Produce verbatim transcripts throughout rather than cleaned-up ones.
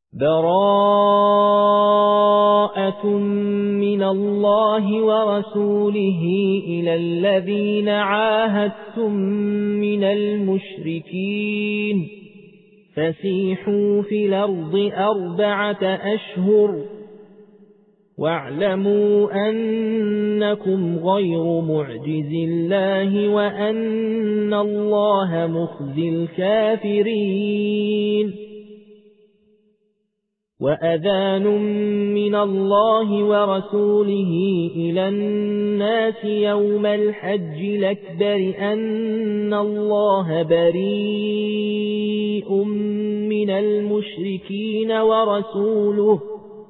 براءة من الله ورسوله إلى الذين عاهدتم من المشركين فسيحوا في الأرض أربعة أشهر واعلموا أنكم غير معجز الله وأن الله مخزي الكافرين. وأذان من الله ورسوله إلى الناس يوم الحج الأكبر أن الله بريء من المشركين ورسوله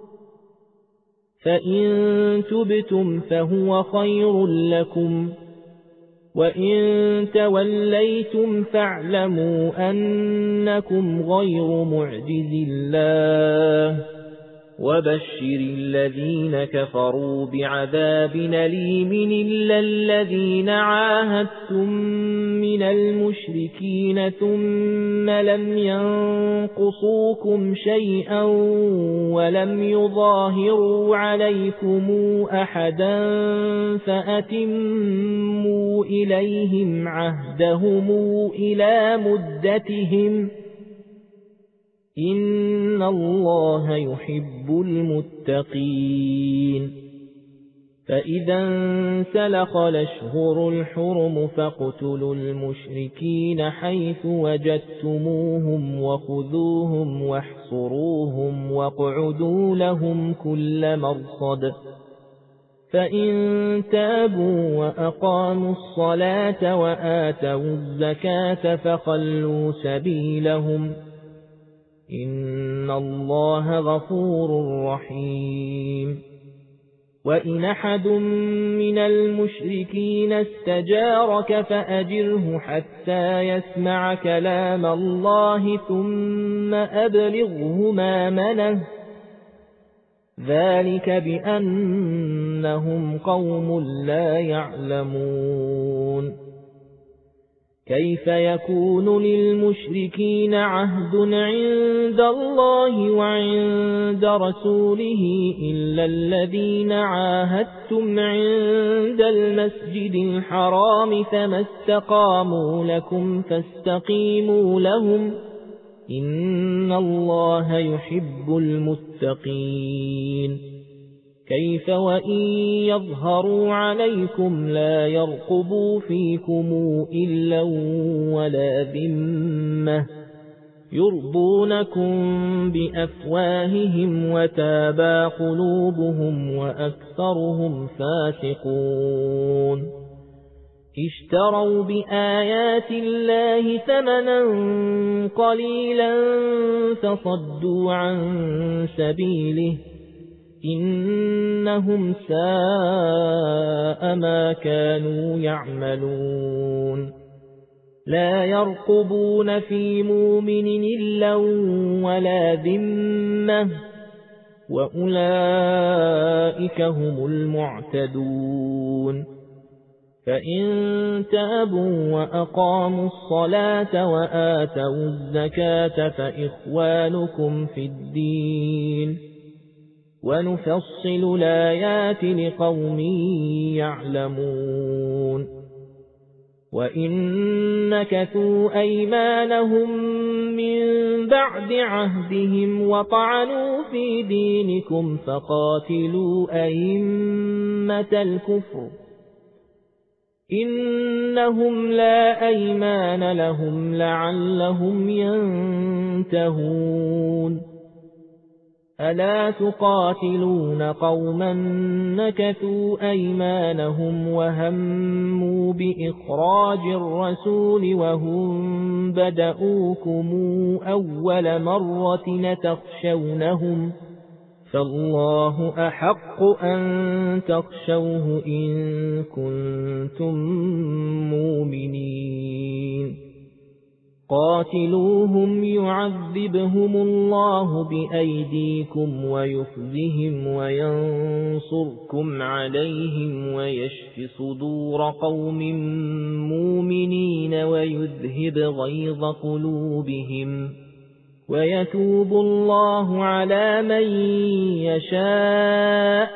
فإن تبتم فهو خير لكم وإن توليتم فاعلموا أنكم غير معجز الله وبشر الذين كفروا بعذاب أليم إلا الذين عاهدتم من المشركين ثم لم ينقصوكم شيئا ولم يظاهروا عليكم أحدا فأتموا إليهم عهدهم إلى مدتهم إن الله يحب المتقين. فإذا انسلخ الأشهر الحرم فاقتلوا المشركين حيث وجدتموهم وخذوهم واحصروهم واقعدوا لهم كل مرصد فإن تابوا وأقاموا الصلاة وآتوا الزكاة فخلوا سبيلهم إن الله غفور رحيم. وإن أحد من المشركين استجارك فأجره حتى يسمع كلام الله ثم أبلغه مأمنه ذلك بأنهم قوم لا يعلمون. كيف يكون للمشركين عهد عند الله وعند رسوله إلا الذين عاهدتم عند المسجد الحرام فما استقاموا لكم فاستقيموا لهم إن الله يحب المتقين. كيف وإن يظهروا عليكم لا يرقبوا فيكم إلا ولا ذمة يرضونكم بأفواههم وتابى قلوبهم وأكثرهم فاسقون. اشتروا بآيات الله ثمنا قليلا فصدوا عن سبيله إنهم ساء ما كانوا يعملون. لا يرقبون في مؤمن إلا ولا ذمة وأولئك هم المعتدون. فإن تابوا وأقاموا الصلاة وآتوا الزكاة فإخوانكم في الدين ونفصل الآيات لقوم يعلمون. وإن نكثوا أيمانهم من بعد عهدهم وطعنوا في دينكم فقاتلوا أئمة الكفر إنهم لا أيمان لهم لعلهم ينتهون. ألا تقاتلون قوما نكثوا أيمانهم وهموا بإخراج الرسول وهم بدؤوكم أول مرة تخشونهم فالله أحق أن تخشوه إن كنتم مؤمنين. قاتلوهم يعذبهم الله بأيديكم ويخزهم وينصركم عليهم ويشف صدور قوم مؤمنين ويذهب غيظ قلوبهم ويتوب الله على من يشاء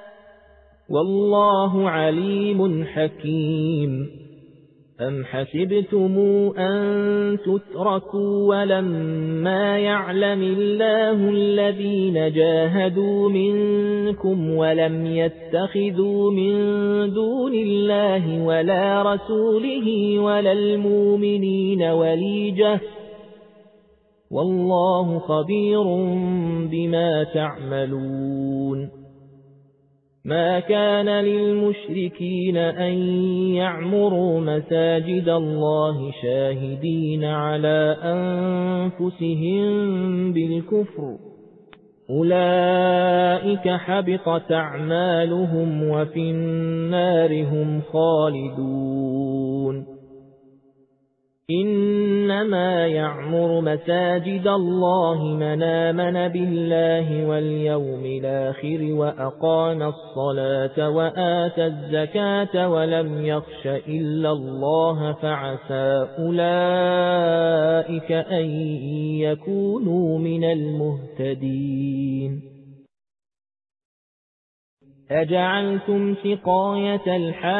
والله عليم حكيم أم حسبتم أن تتركوا ولما يعلم الله الذين جاهدوا منكم ولم يتخذوا من دون الله ولا رسوله ولا المؤمنين وليجة والله خبير بما تعملون ما كان للمشركين أن يعمروا مساجد الله شاهدين على أنفسهم بالكفر أولئك حبطت أعمالهم وفي النار هم خالدون إنما يعمر مساجد الله من آمن بالله واليوم الآخر وأقام الصلاة وآتى الزكاة ولم يخش إلا الله فعسى أولئك أن يكونوا من المهتدين أجعلتم سقاية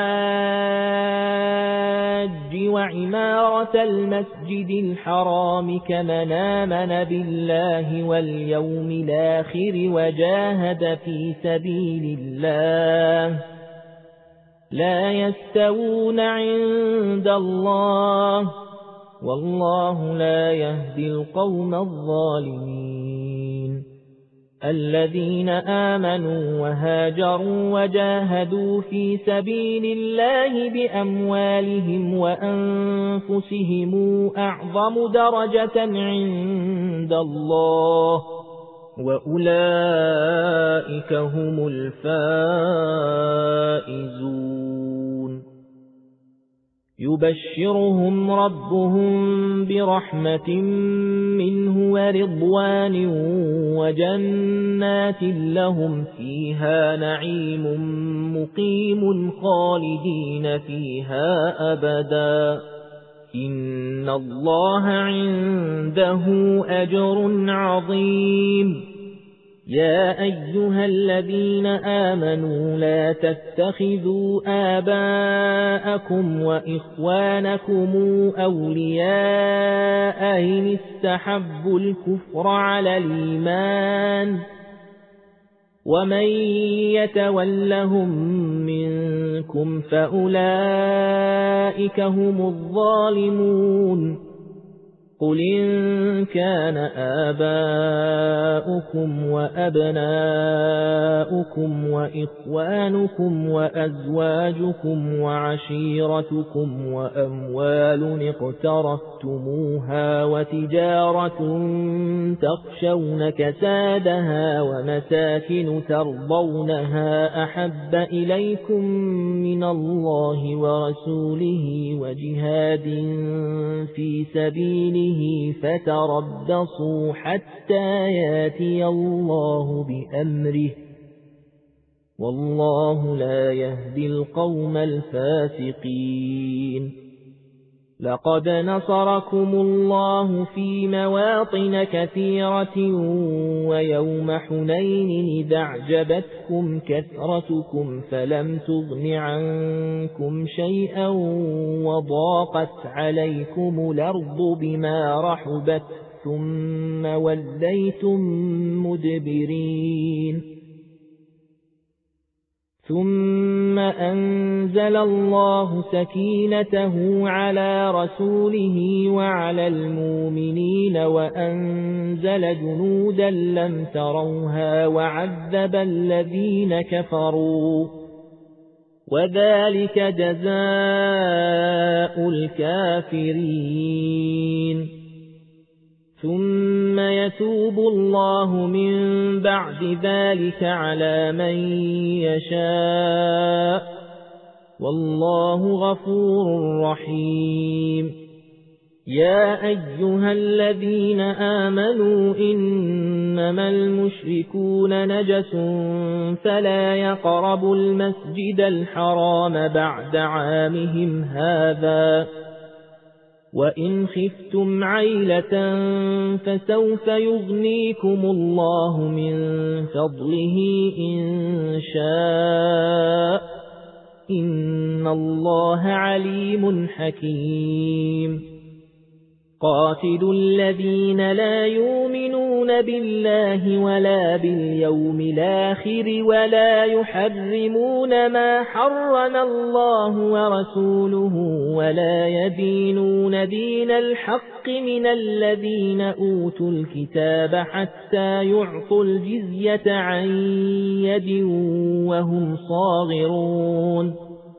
الحاج وعمارة المسجد الحرام كمن آمن بالله واليوم الآخر وجاهد في سبيل الله لا يستوون عند الله والله لا يهدي القوم الظالمين الذين آمنوا وهاجروا وجاهدوا في سبيل الله بأموالهم وأنفسهم أعظم درجة عند الله وأولئك هم الفائزون يبشرهم ربهم برحمة منه ورضوان وجنات لهم فيها نعيم مقيم خالدين فيها أبدا إن الله عنده أجر عظيم يا أيها الذين آمنوا لا تتخذوا آباءكم وإخوانكم أولياء إن استحبوا الكفر على الإيمان ومن يتولهم منكم فأولئك هم الظالمون قل إن كان آباؤكم وأبناؤكم وإخوانكم وأزواجكم وعشيرتكم وأموال اقترفتموها وتجارة تخشون كسادها ومساكن ترضونها أحب إليكم من الله ورسوله وجهاد في سبيله فتربصوا حتى ياتي الله بأمره والله لا يهدي القوم الفاسقين لقد نصركم الله في مواطن كثيرة ويوم حنين إذ أعجبتكم كثرتكم فلم تغن عنكم شيئا وضاقت عليكم الأرض بما رحبت ثم وليتم مدبرين ثم أنزل الله سكينته على رسوله وعلى المؤمنين وأنزل جنودا لم تروها وعذب الذين كفروا وذلك جزاء الكافرين ثم يتوب الله من بعد ذلك على من يشاء والله غفور رحيم يا أيها الذين آمنوا إنما المشركون نجس فلا يقربوا المسجد الحرام بعد عامهم هذا وإن خفتم عيلة فسوف يغنيكم الله من فضله إن شاء إن الله عليم حكيم قاتلوا الذين لا يؤمنون بالله ولا باليوم الآخر ولا يحرمون ما حرم الله ورسوله ولا يدينون دين الحق من الذين أوتوا الكتاب حتى يعطوا الجزية عن يد وهم صاغرون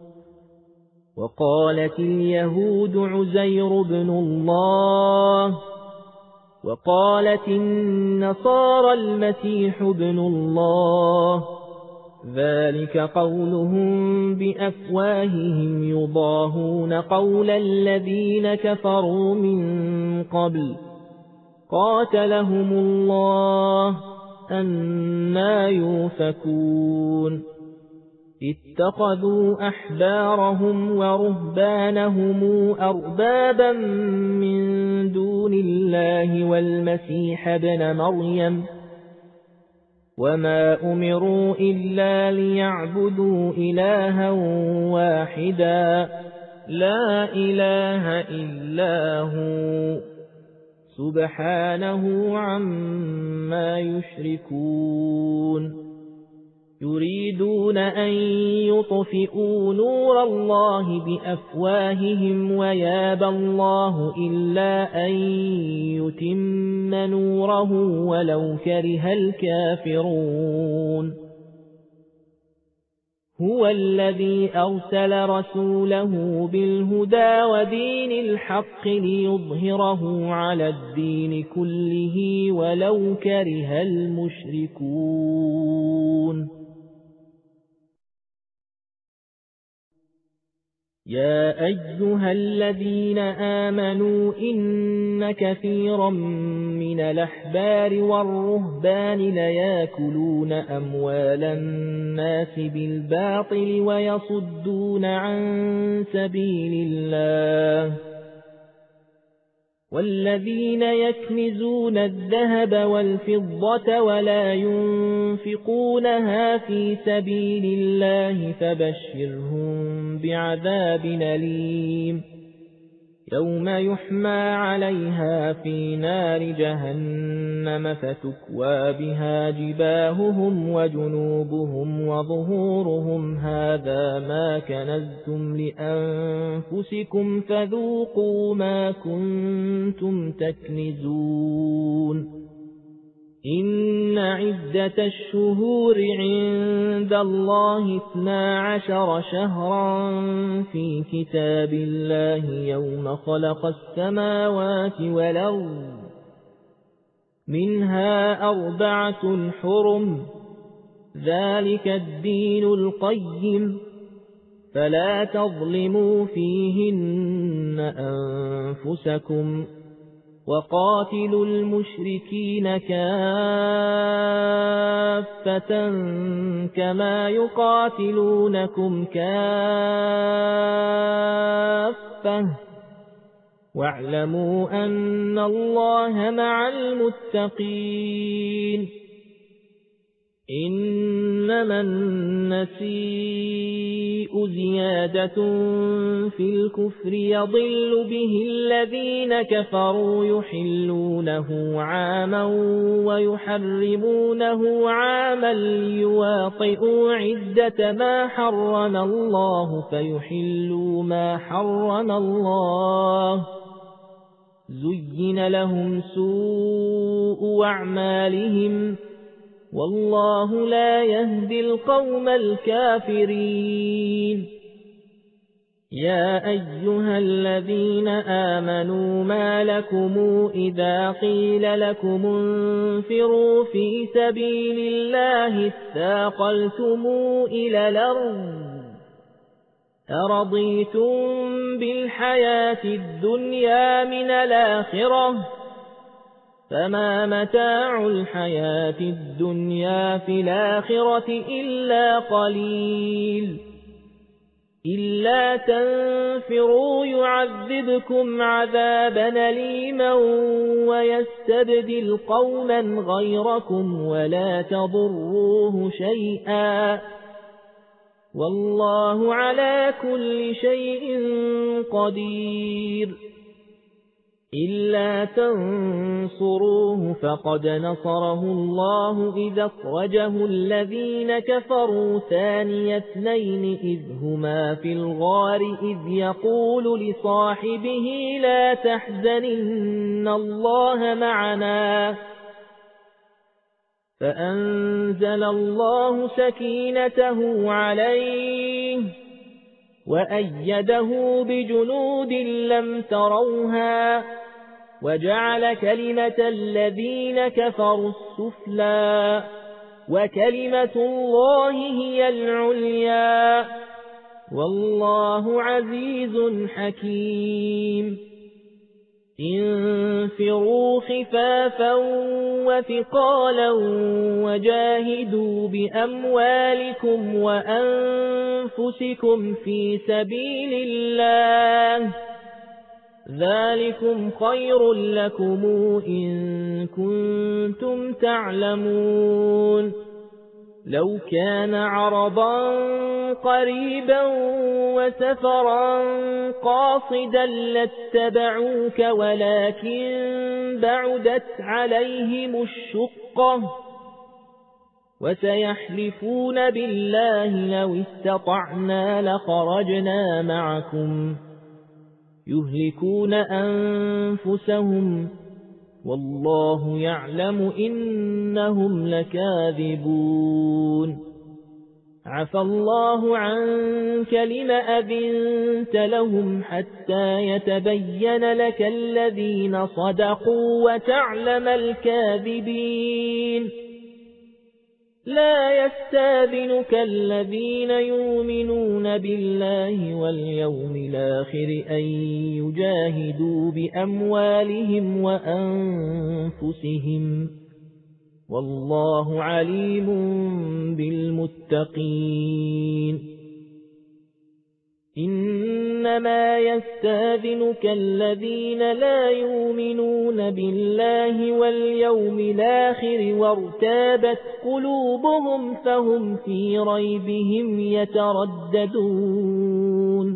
وقالت اليهود عزير بن الله وقالت النصارى المسيح بن الله ذلك قولهم بأفواههم يضاهون قول الذين كفروا من قبل قاتلهم الله أنى يؤفكون اتخذوا أحبارهم ورهبانهم أربابا من دون الله والمسيح ابن مريم وما أمروا إلا ليعبدوا إلها واحدا لا إله إلا هو سبحانه عما يشركون يريدون أن يطفئوا نور الله بأفواههم ويابى الله إلا أن يتم نوره ولو كره الكافرون هو الذي أرسل رسوله بالهدى ودين الحق ليظهره على الدين كله ولو كره المشركون يا أيها الذين آمنوا إن كثيرا من الأحبار والرهبان ليأكلون أموال الناس بالباطل ويصدون عن سبيل الله والذين يكنزون الذهب والفضة ولا ينفقونها في سبيل الله فبشرهم بعذاب أليم يوم يحمى عليها في نار جهنم فتكوى بها جباههم وجنوبهم وظهورهم هذا ما كنزتم لأنفسكم فذوقوا ما كنتم تكنزون إن عدة الشهور عند الله اثنا عشر شهرا في كتاب الله يوم خلق السماوات والأرض منها أربعة حرم ذلك الدين القيم فلا تظلموا فيهن أنفسكم وقاتلوا المشركين كافة كما يقاتلونكم كافة واعلموا أن الله مع المتقين إنما النسيء زيادة في الكفر يضل به الذين كفروا يحلونه عاما ويحرمونه عاما ليواطئوا عدة ما حرم الله فيحلوا ما حرم الله زين لهم سوء أعمالهم والله لا يهدي القوم الكافرين يا أيها الذين آمنوا ما لكم إذا قيل لكم انفروا في سبيل الله اثاقلتم إلى الأرض أرضيتم بالحياة الدنيا من الآخرة فما متاع الحياة الدنيا في الآخرة إلا قليل إلا تنفروا يعذبكم عذابا أليما ويستبدل قوما غيركم ولا تضروه شيئا والله على كل شيء قدير إلا تنصروه فقد نصره الله إذا أخرجه الذين كفروا ثاني اثنين إذ هما في الغار إذ يقول لصاحبه لا تحزن إن الله معنا فأنزل الله سكينته عليه وأيده بجنود لم تروها وجعل كلمة الذين كفروا السفلى وكلمة الله هي العليا والله عزيز حكيم انفروا خفافا وثقالا وجاهدوا بأموالكم وأنفسكم في سبيل الله ذلكم خير لكم إن كنتم تعلمون لو كان عرضا قريبا وسفرا قاصدا لاتبعوك ولكن بعدت عليهم الشقة وسيحلفون بالله لو استطعنا لخرجنا معكم يهلكون أنفسهم والله يعلم إنهم لكاذبون عفى الله عنك لما أذنت لهم حتى يتبين لك الذين صدقوا وتعلم الكاذبين لا يستاذنك الذين يؤمنون بالله واليوم الآخر أن يجاهدوا بأموالهم وأنفسهم والله عليم بالمتقين إنما يستاذنك الذين لا يؤمنون بالله واليوم الآخر وارتابت قلوبهم فهم في ريبهم يترددون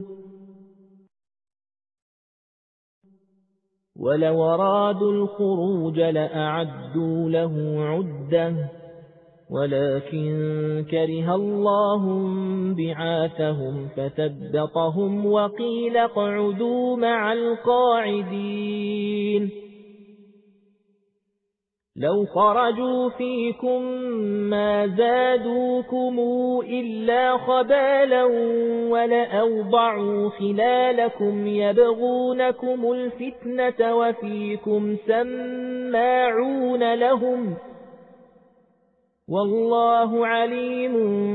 ولو أرادوا الخروج لأعدوا له عدة ولكن كره الله بعاثهم فثبطهم وقيل اقعدوا مع القاعدين لو خرجوا فيكم ما زادوكم إلا خبالا ولأوضعوا خلالكم يبغونكم الفتنة وفيكم سماعون لهم والله عليم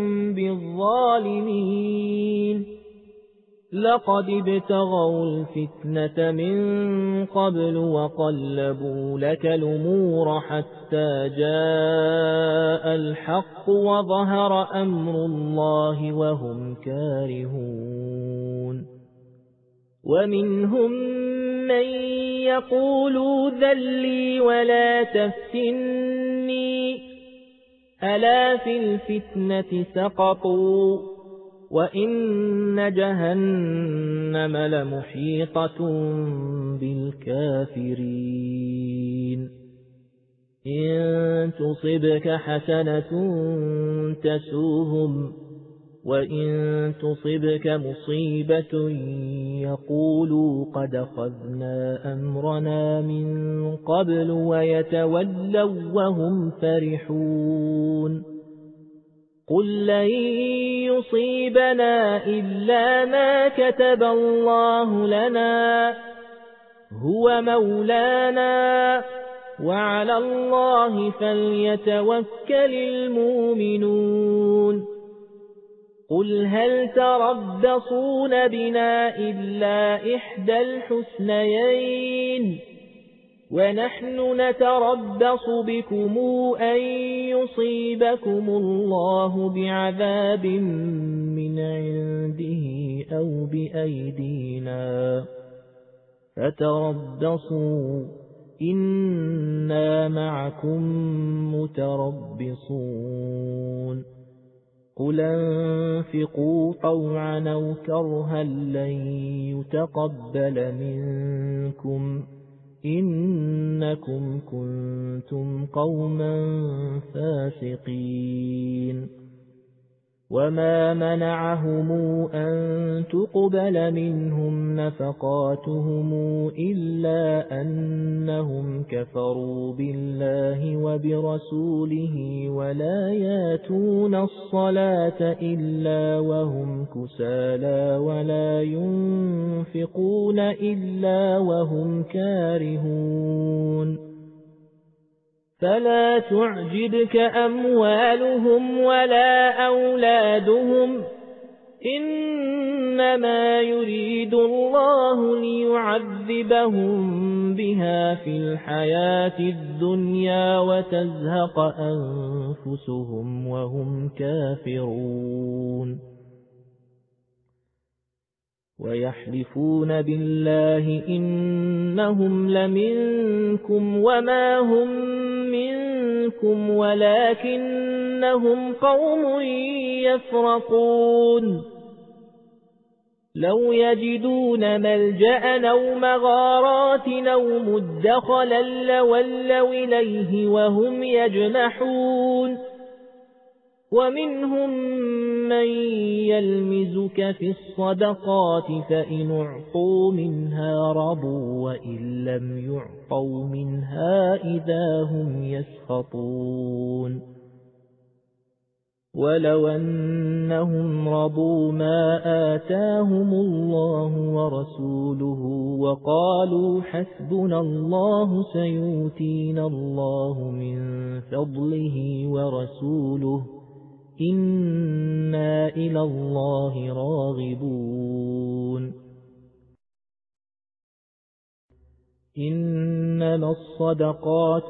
بالظالمين لقد ابتغوا الفتنة من قبل وقلبوا لك الأمور حتى جاء الحق وظهر أمر الله وهم كارهون ومنهم من يقول ذلي ولا تفتني ألا في الفتنة سقطوا وإن جهنم لمحيطة بالكافرين إن تصبك حسنة تسوهم وإن تصبك مصيبة يقولوا قد أخذنا أمرنا من قبل ويتولوا وهم فرحون قل لن يصيبنا إلا ما كتب الله لنا هو مولانا وعلى الله فليتوكل المؤمنون قل هل تربصون بنا إلا إحدى الحسنيين ونحن نتربص بكم أن يصيبكم الله بعذاب من عنده أو بأيدينا فتربصوا إنا معكم متربصون قل انفقوا طوعا أو كرها لن يتقبل منكم إنكم كنتم قوما فاسقين وما منعهم أن تقبل منهم نفقاتهم إلا أنهم كفروا بالله وبرسوله ولا ياتون الصلاة إلا وهم كسالى ولا ينفقون إلا وهم كارهون فلا تعجبك أموالهم ولا أولادهم إنما يريد الله ليعذبهم بها في الحياة الدنيا وتزهق أنفسهم وهم كافرون ويحلفون بالله إنهم لمنكم وما هم منكم ولكنهم قوم يفرقون لو يجدون ملجأ أو مغارات أو مدخلا لولوا إليه وهم يجمحون ومنهم من يلمزك في الصدقات فإن أعطوا منها رضوا وإن لم يعطوا منها إذا هم يسخطون ولو أنهم رضوا ما آتاهم الله ورسوله وقالوا حسبنا الله سيؤتينا الله من فضله ورسوله إنا إلى الله راغبون إنما الصدقات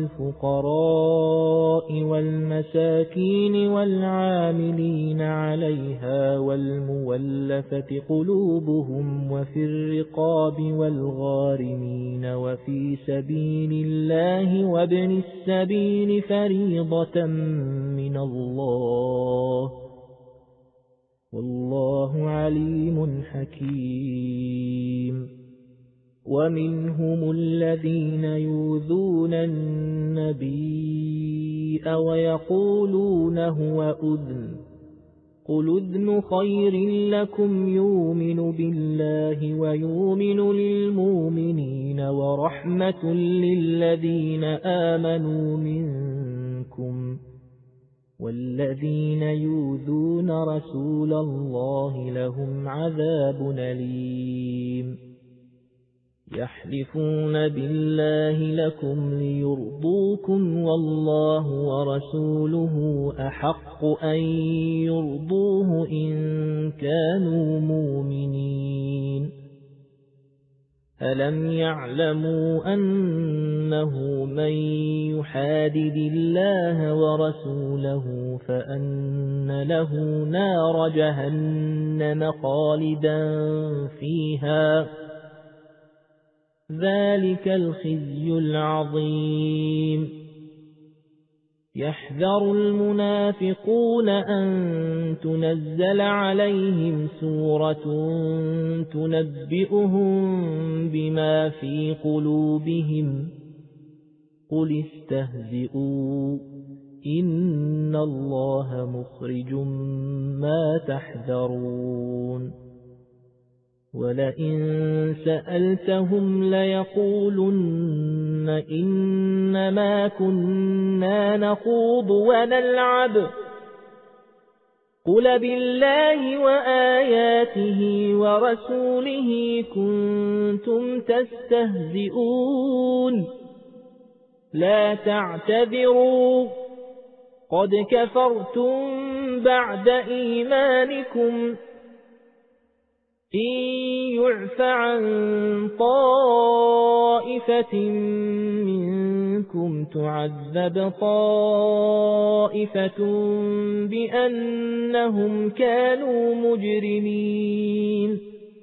للفقراء والمساكين والعاملين عليها والمولفة قلوبهم وفي الرقاب والغارمين وفي سبيل الله وابن السبيل فريضة من الله والله عليم حكيم ومنهم الذين يؤذون النبي ويقولون هو أذن قل أذن خير لكم يؤمن بالله ويؤمن للمؤمنين ورحمة للذين آمنوا منكم والذين يؤذون رسول الله لهم عذاب أليم يحلفون بالله لكم ليرضوكم والله ورسوله أحق أن يرضوه إن كانوا مؤمنين ألم يعلموا أنه من يحادد الله ورسوله فأن له نار جهنم خالدا فيها ذلك الخزي العظيم يحذر المنافقون أن تنزل عليهم سورة تنبئهم بما في قلوبهم قل استهزئوا إن الله مخرج ما تحذرون ولئن سألتهم ليقولن إنما كنا نخوض ونلعب قل بالله وآياته ورسوله كنتم تستهزئون لا تعتذروا قد كفرتم بعد إيمانكم إن يعف عن طائفة منكم تعذب طائفة بأنهم كانوا مجرمين.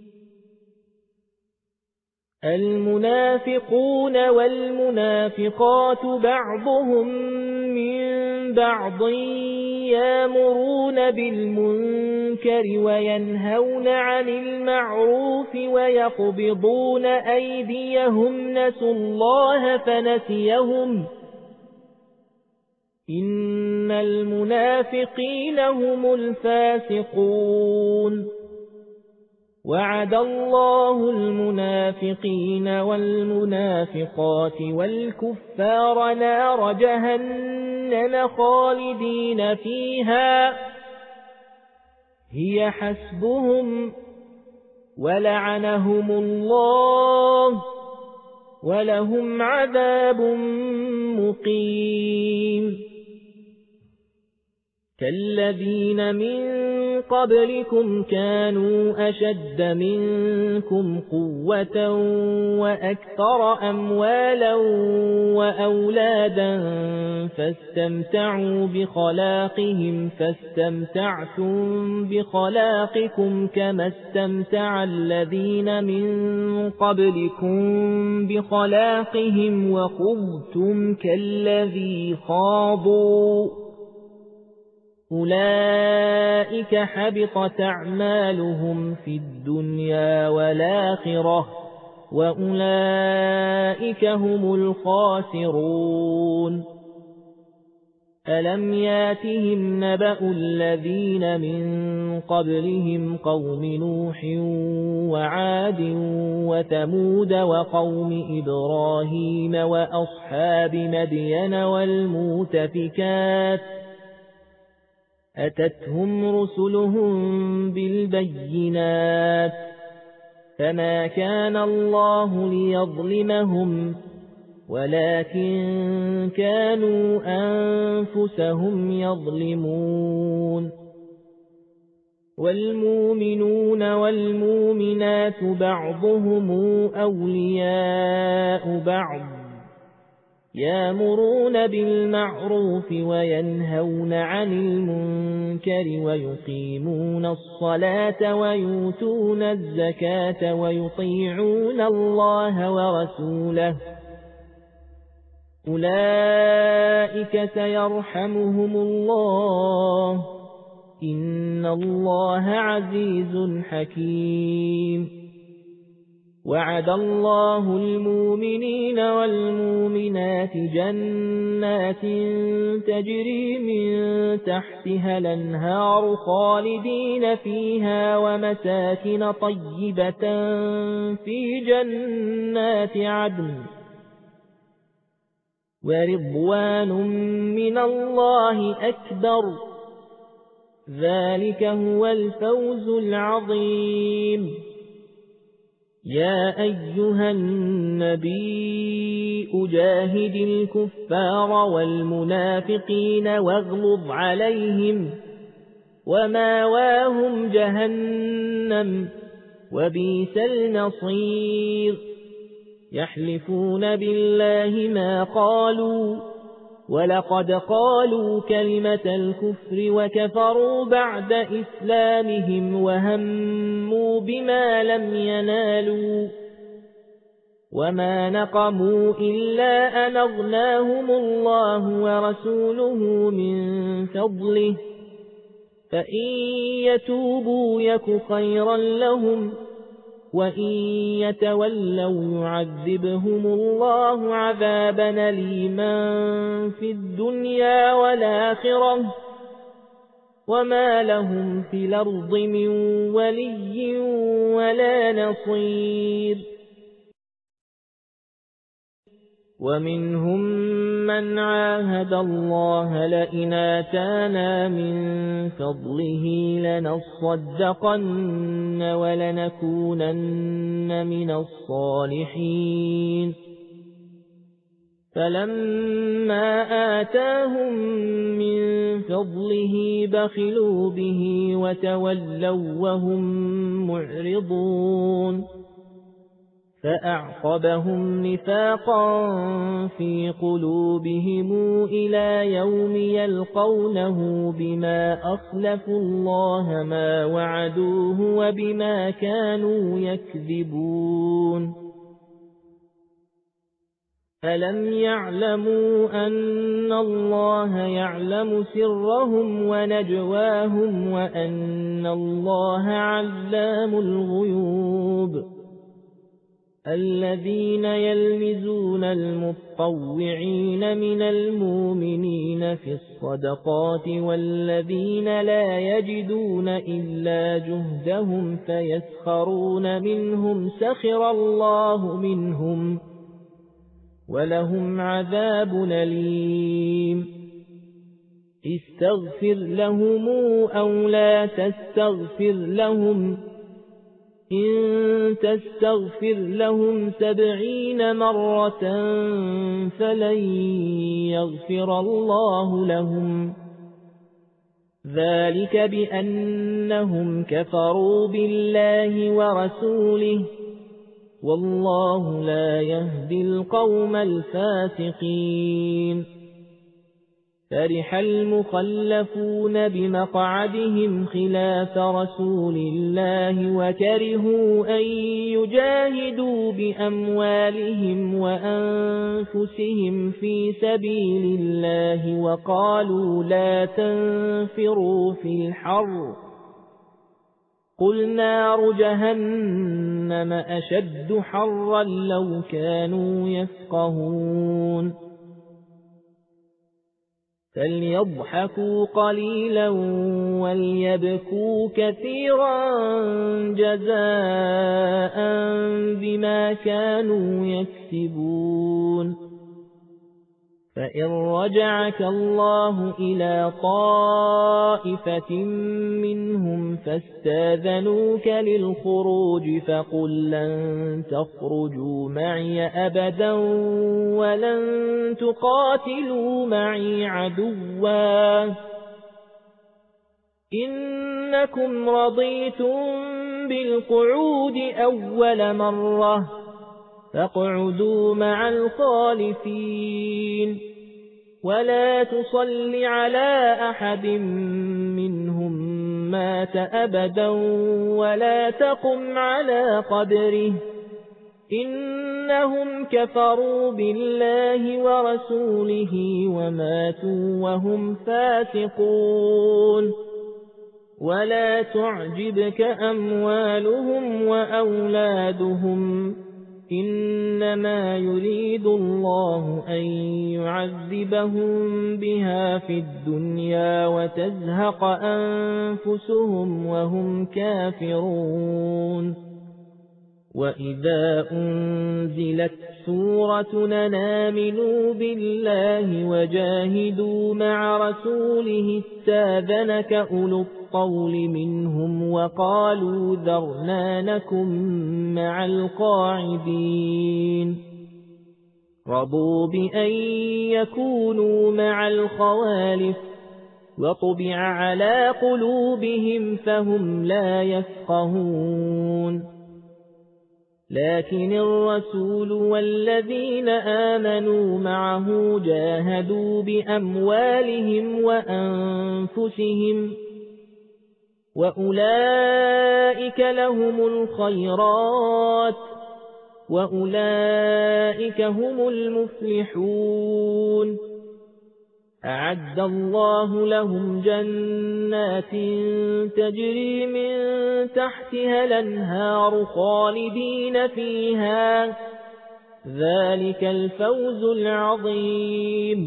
المنافقون والمنافقات بعضهم من بعض يأمرون بالمنكر وينهون عن المعروف ويقبضون أيديهم نسوا الله فنسيهم إن المنافقين هم الفاسقون. وعد الله المنافقين والمنافقات والكفار نار جهنم خالدين فيها هي حسبهم ولعنهم الله ولهم عذاب مقيم. كالذين من قبلكم كانوا أشد منكم قوة وأكثر أموالا وأولادا فاستمتعوا بخلاقهم فاستمتعتم بخلاقكم كما استمتع الذين من قبلكم بخلاقهم وخضتم كالذي خاضوا أولئك حبطت أعمالهم في الدنيا والآخرة وأولئك هم الخاسرون. ألم ياتهم نبأ الذين من قبلهم قوم نوح وعاد وثمود وقوم إبراهيم وأصحاب مدين والمؤتفكات أتتهم رسلهم بالبينات فما كان الله ليظلمهم ولكن كانوا أنفسهم يظلمون. والمؤمنون والمؤمنات بعضهم أولياء بعض يأمرون بالمعروف وينهون عن المنكر ويقيمون الصلاة ويؤتون الزكاة ويطيعون الله ورسوله أولئك سيرحمهم الله إن الله عزيز حكيم. وعد الله المؤمنين والمؤمنات جنات تجري من تحتها الأنهار خالدين فيها ومساكن طيبة في جنات عدن ورضوان من الله أكبر ذلك هو الفوز العظيم. يا أيها النبي أجاهد الكفار والمنافقين واغلظ عليهم وماواهم جهنم وبئس المصير. يحلفون بالله ما قالوا ولقد قالوا كلمة الكفر وكفروا بعد إسلامهم وهموا بما لم ينالوا وما نقموا إلا أن أغناهم الله ورسوله من فضله فإن يتوبوا يك خيرا لهم وإن يتولوا يعذبهم الله عذابا أليما في الدنيا والآخرة وما لهم في الأرض من ولي ولا نصير. ومنهم من عاهد الله لئن آتانا من فضله لنصدقن ولنكونن من الصالحين. فلما آتاهم من فضله بخلوا به وتولوا وهم معرضون فأعقبهم نفاقا في قلوبهم إلى يوم يلقونه بما أخلفوا الله ما وعدوه وبما كانوا يكذبون ألم يعلموا أن الله يعلم سرهم ونجواهم وأن الله علام الغيوب الذين يلمزون المطوعين من المؤمنين في الصدقات والذين لا يجدون إلا جهدهم فيسخرون منهم سخر الله منهم ولهم عذاب أليم استغفر لهم أو لا تستغفر لهم إن تستغفر لهم سبعين مرة فلن يغفر الله لهم ذلك بأنهم كفروا بالله ورسوله والله لا يهدي القوم الفاسقين فرح المخلفون بمقعدهم خلاف رسول الله وكرهوا أن يجاهدوا بأموالهم وأنفسهم في سبيل الله وقالوا لا تنفروا في الحر قل نار جهنم أشد حرا لو كانوا يفقهون فليضحكوا قليلا وليبكوا كثيرا جزاء بما كانوا يكسبون فإن رجعك الله إلى طائفة منهم فاستاذنوك للخروج فقل لن تخرجوا معي أبدا ولن تقاتلوا معي عدوا إنكم رضيتم بالقعود أول مرة فاقعدوا مع الخالفين ولا تصل على أحد منهم مات أبدا ولا تقم على قبره إنهم كفروا بالله ورسوله وماتوا وهم فاسقون ولا تعجبك أموالهم وأولادهم إنما يريد الله أن يعذبهم بها في الدنيا وتزهق أنفسهم وهم كافرون وإذا أنزلت سورة آمنوا بالله وجاهدوا مع رسوله استاذنك أولو القول منهم وقالوا ذرنا نكن مع القاعدين رضوا بأن يكونوا مع الخوالف وطبع على قلوبهم فهم لا يفقهون لكن الرسول والذين آمنوا معه جاهدوا بأموالهم وأنفسهم وأولئك لهم الخيرات وأولئك هم المفلحون أعد الله لهم جنات تجري من تحتها الأنهار خالدين فيها ذلك الفوز العظيم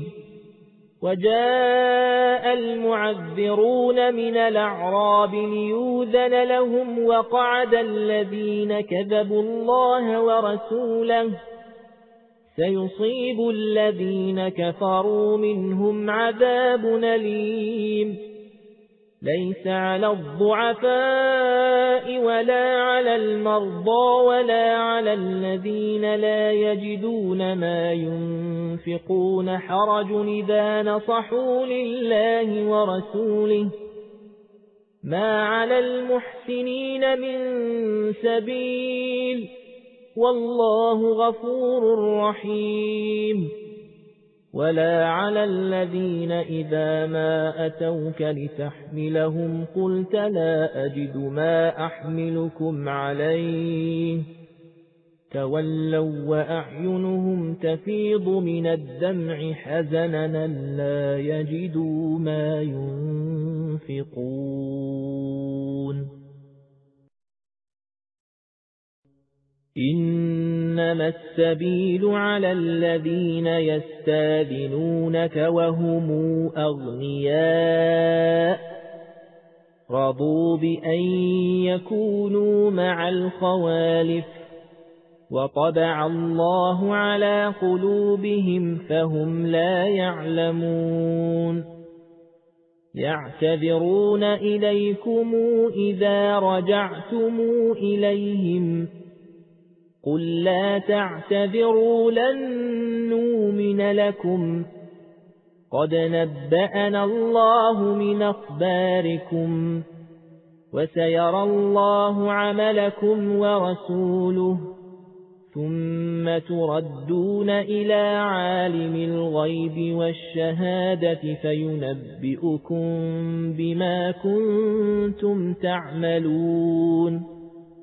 وجاء المعذرون من الأعراب ليؤذن لهم وقعد الذين كذبوا الله ورسوله سيصيب الذين كفروا منهم عذاب أليم ليس على الضعفاء ولا على المرضى ولا على الذين لا يجدون ما ينفقون حرج إذا نصحوا لله ورسوله ما على المحسنين من سبيل والله غفور رحيم. ولا على الذين إذا ما أتوك لتحملهم قلت لا أجد ما أحملكم عليه تولوا وأعينهم تفيض من الدمع حزنا لا يجدوا ما ينفقون. إنما السبيل على الذين يستاذنونك وهم أغنياء رضوا بأن يكونوا مع الخوالف وطبع الله على قلوبهم فهم لا يعلمون. يعتذرون إليكم إذا رجعتم إليهم قل لا تعتذروا لن نؤمن لكم قد نبأنا الله من أخباركم وسيرى الله عملكم ورسوله ثم تردون إلى عالم الغيب والشهادة فينبئكم بما كنتم تعملون.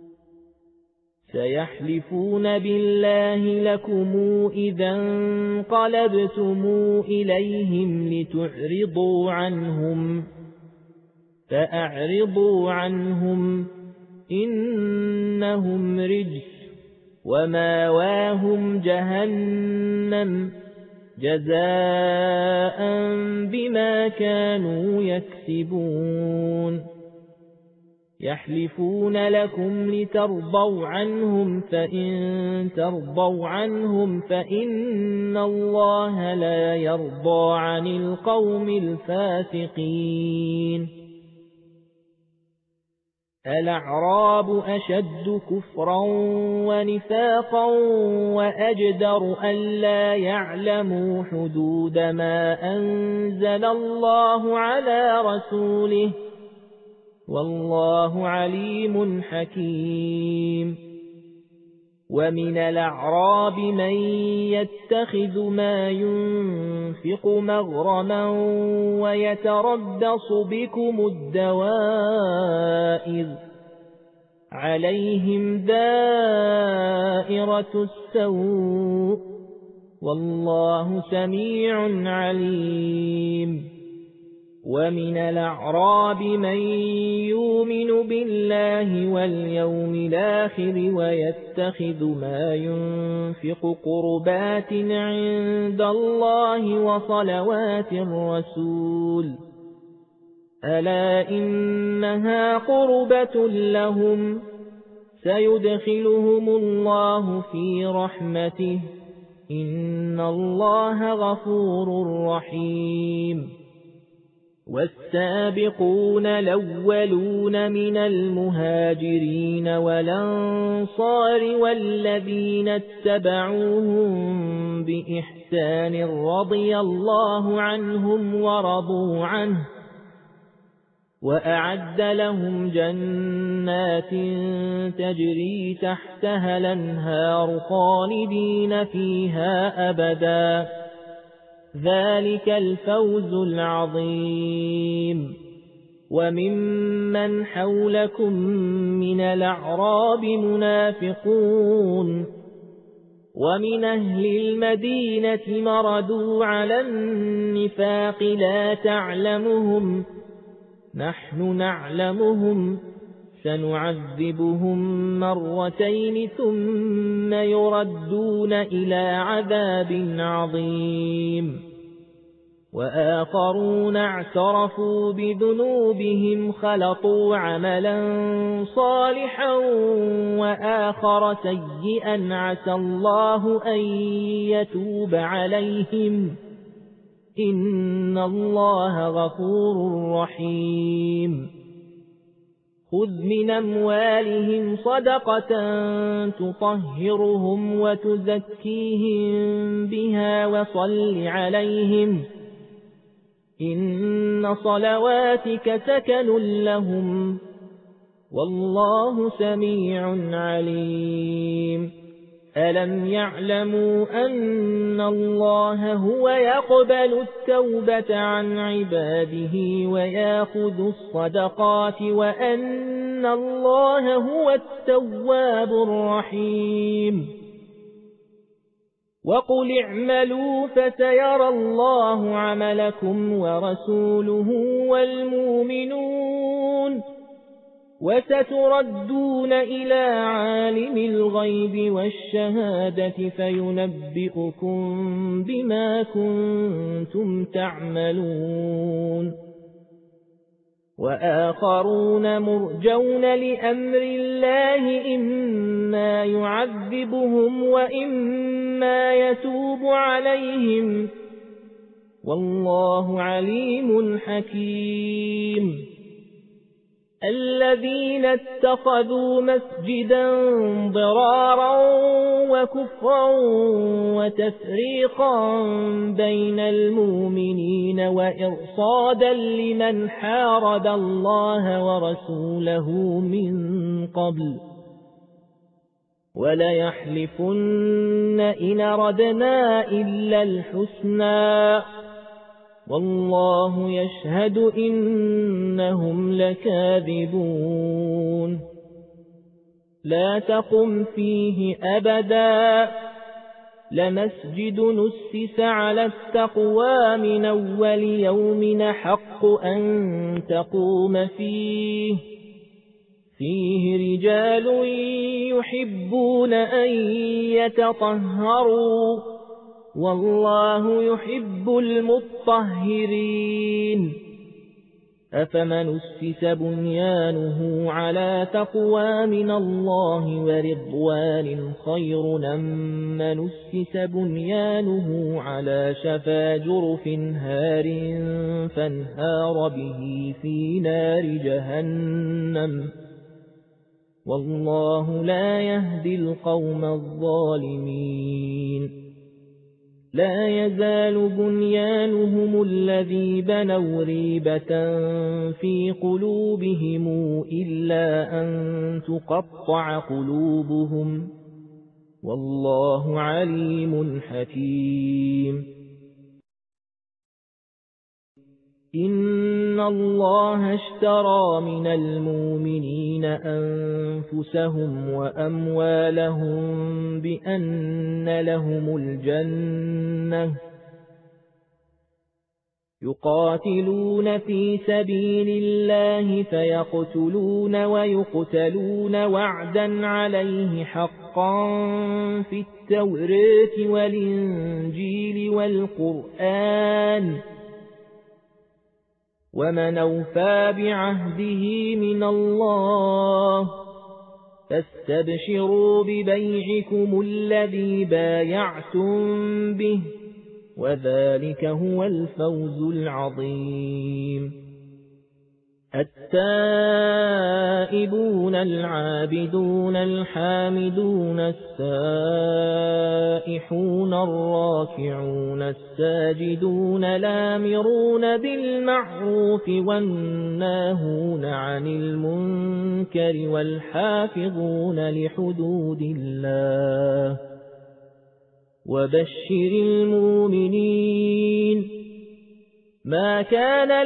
سيحلفون بالله لكم إذا انقلبتم إليهم لتعرضوا عنهم فأعرضوا عنهم إنهم رجس وماواهم جهنم جزاء بما كانوا يكسبون. يحلفون لكم لترضوا عنهم فإن ترضوا عنهم فإن الله لا يرضى عن القوم الفاسقين. الأعراب أشد كفرا ونفاقا وأجدر ألا يعلموا حدود ما أنزل الله على رسوله والله عليم حكيم. ومن الأعراب من يتخذ ما ينفق مغرما ويتربص بكم الدوائر عليهم دائرة السوء والله سميع عليم. ومن الأعراب من يؤمن بالله واليوم الآخر ويتخذ ما ينفق قربات عند الله وصلوات الرسول ألا إنها قربة لهم سيدخلهم الله في رحمته إن الله غفور رحيم. والسابقون الأولون من المهاجرين والأنصار والذين اتبعوهم بإحسان رضي الله عنهم ورضوا عنه وأعد لهم جنات تجري تحتها الأنهار خالدين فيها أبدا ذلك الفوز العظيم. وممن حولكم من الأعراب منافقون ومن أهل المدينة مردوا على النفاق لا تعلمهم نحن نعلمهم سنعذبهم مرتين ثم يردون إلى عذاب عظيم. وآخرون اعترفوا بذنوبهم خلطوا عملا صالحا وآخر سيئا عسى الله أن يتوب عليهم إن الله غفور رحيم خذ من أموالهم صدقة تطهرهم وتزكيهم بها وصل عليهم إن صلواتك سكن لهم والله سميع عليم ألم يعلموا أن الله هو يقبل التوبة عن عباده ويأخذ الصدقات وأن الله هو التواب الرحيم وقل اعملوا فسيرى الله عملكم ورسوله والمؤمنون وستردون إلى عالم الغيب والشهادة فينبئكم بما كنتم تعملون وآخرون مرجون لأمر الله إما يعذبهم وإما يتوب عليهم والله عليم حكيم الذين اتخذوا مسجدا ضرارا وكفرا وتفريقا بين المؤمنين وإرصادا لمن حارب الله ورسوله من قبل وليحلفن إن ردنا إلا الحسنى والله يشهد إنهم لكاذبون لا تقم فيه أبدا لمسجد نسس على التقوى من أول يوم حق أن تقوم فيه فيه رجال يحبون أن يتطهروا والله يحب المطهرين أفمن أسس بنيانه على تقوى من الله ورضوان خير أم من أسس بنيانه على شفا جرف هار فانهار به في نار جهنم والله لا يهدي القوم الظالمين لا يزال بنيانهم الذي بنوا ريبة في قلوبهم إلا أن تقطع قلوبهم والله عليم حكيم إن الله اشترى من المؤمنين أنفسهم وأموالهم بأن لهم الجنة يقاتلون في سبيل الله فيقتلون ويقتلون وعدا عليه حقا في التوراة والإنجيل والقرآن ومن أوفى بعهده من الله فاستبشروا ببيعكم الذي بايعتم به وذلك هو الفوز العظيم التائبون العابدون الحامدون السائحون الراكعون الساجدون الآمرون بالمعروف والناهون عن المنكر والحافظون لحدود الله وبشر المؤمنين ما كان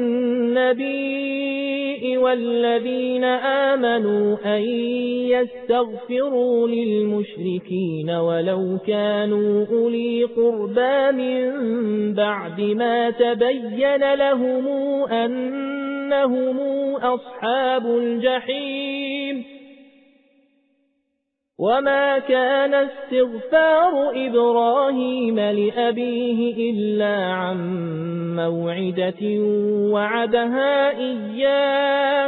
للنبي والذين آمنوا أن يستغفروا للمشركين ولو كانوا أولي قربى من بعد ما تبين لهم أنهم أصحاب الجحيم وما كان استغفار إبراهيم لأبيه إلا عن موعدة وعدها إياه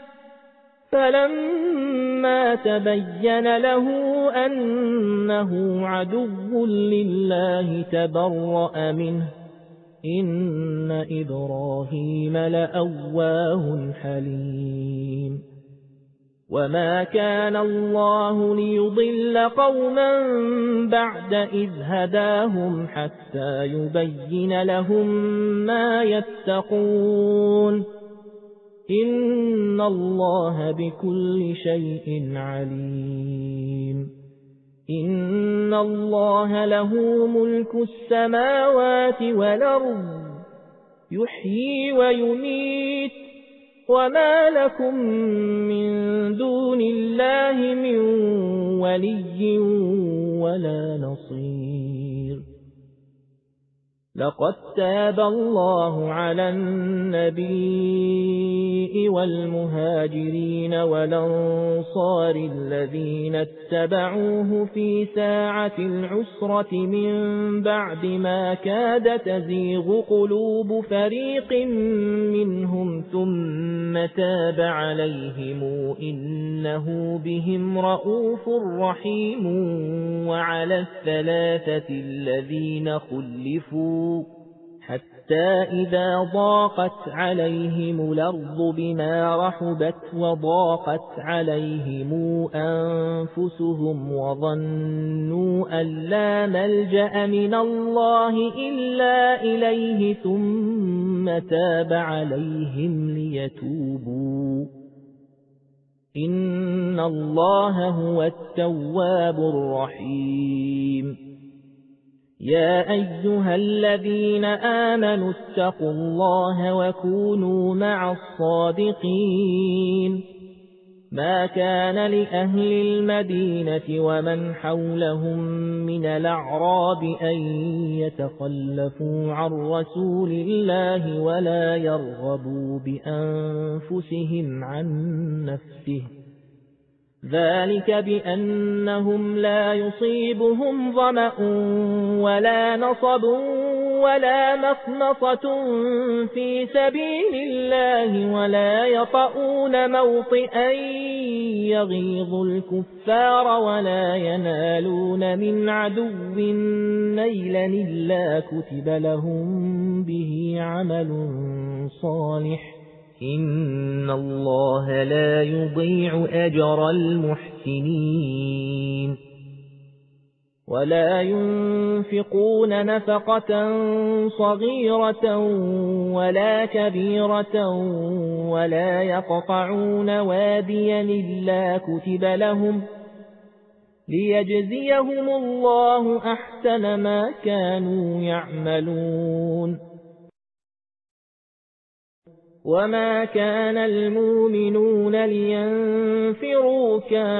فلما تبين له أنه عدو لله تبرأ منه إن إبراهيم لأواه حليم وما كان الله ليضل قوما بعد إذ هداهم حتى يبين لهم ما يتقون إن الله بكل شيء عليم إن الله له ملك السماوات والأرض يحيي ويميت وما لكم من دون الله من ولي ولا نصير لقد تاب الله على النبي والمهاجرين والأنصار الذين اتبعوه في ساعة العسرة من بعد ما كاد تزيغ قلوب فريق منهم ثم تاب عليهم إنه بهم رؤوف رحيم وعلى الثلاثة الذين خلفوا حتى إذا ضاقت عليهم الأرض بما رحبت وضاقت عليهم أنفسهم وظنوا أن لا ملجأ من الله إلا إليه ثم تاب عليهم ليتوبوا إن الله هو التواب الرحيم يا أيها الذين آمنوا اتقوا الله وكونوا مع الصادقين ما كان لأهل المدينة ومن حولهم من الأعراب أن يتخلفوا عن رسول الله ولا يرغبوا بأنفسهم عن نفسه ذلك بأنهم لا يصيبهم ظمأ ولا نصب ولا مخمصة في سبيل الله ولا يطؤون موطئا يغيظ الكفار ولا ينالون من عدو نيلا إلا كتب لهم به عمل صالح إن الله لا يضيع أجر المحسنين ولا ينفقون نفقة صغيرة ولا كبيرة ولا يقطعون واديا إلا كتب لهم ليجزيهم الله أحسن ما كانوا يعملون وما كان المؤمنون لينفروا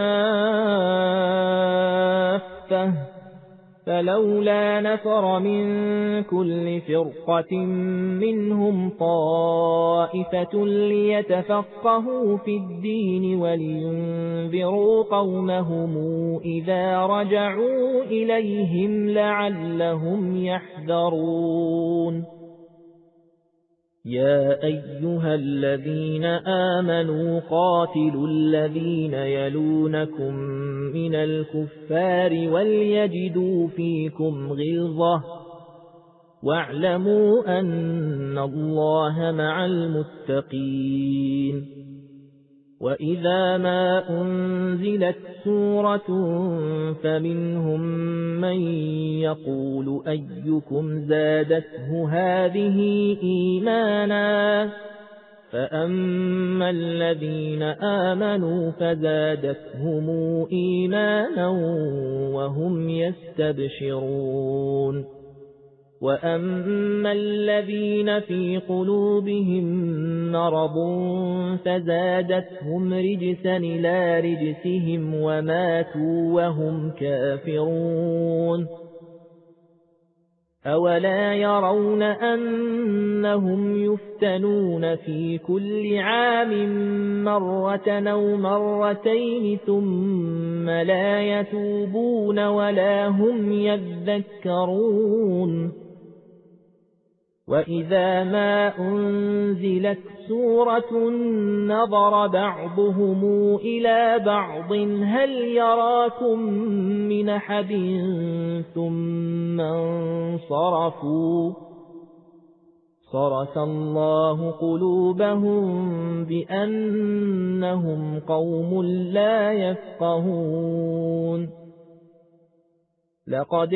كافة فلولا نفر من كل فرقة منهم طائفة ليتفقهوا في الدين ولينذروا قومهم إذا رجعوا إليهم لعلهم يحذرون يا أيها الذين آمنوا قاتلوا الذين يلونكم من الكفار وليجدوا فيكم غلظة واعلموا أن الله مع المتقين وإذا ما أنزلت سورة فمنهم من يقول أيكم زادته هذه إيمانا فأما الذين آمنوا فزادتهم إيمانا وهم يستبشرون وأما الذين في قلوبهم مرض فزادتهم رجسا إلى رجسهم وماتوا وهم كافرون أولا يرون أنهم يفتنون في كل عام مرة أو مرتين ثم لا يتوبون ولا هم يذكرون وإذا ما أنزلت سورة نظر بعضهم إلى بعض هل يراكم من أحد ثم انصرفوا صرف الله قلوبهم بأنهم قوم لا يفقهون لقد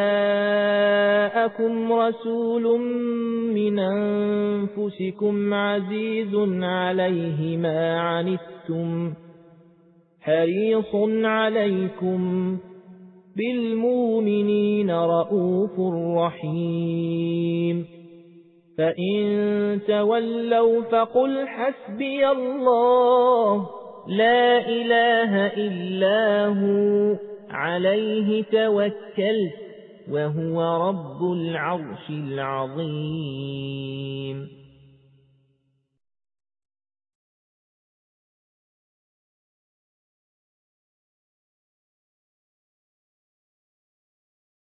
جاءكم رسول من أنفسكم عزيز عليه ما عنتم حريص عليكم بالمؤمنين رؤوف رحيم فإن تولوا فقل حسبي الله لا إله إلا هو عليه توكلت وهو رب العرش العظيم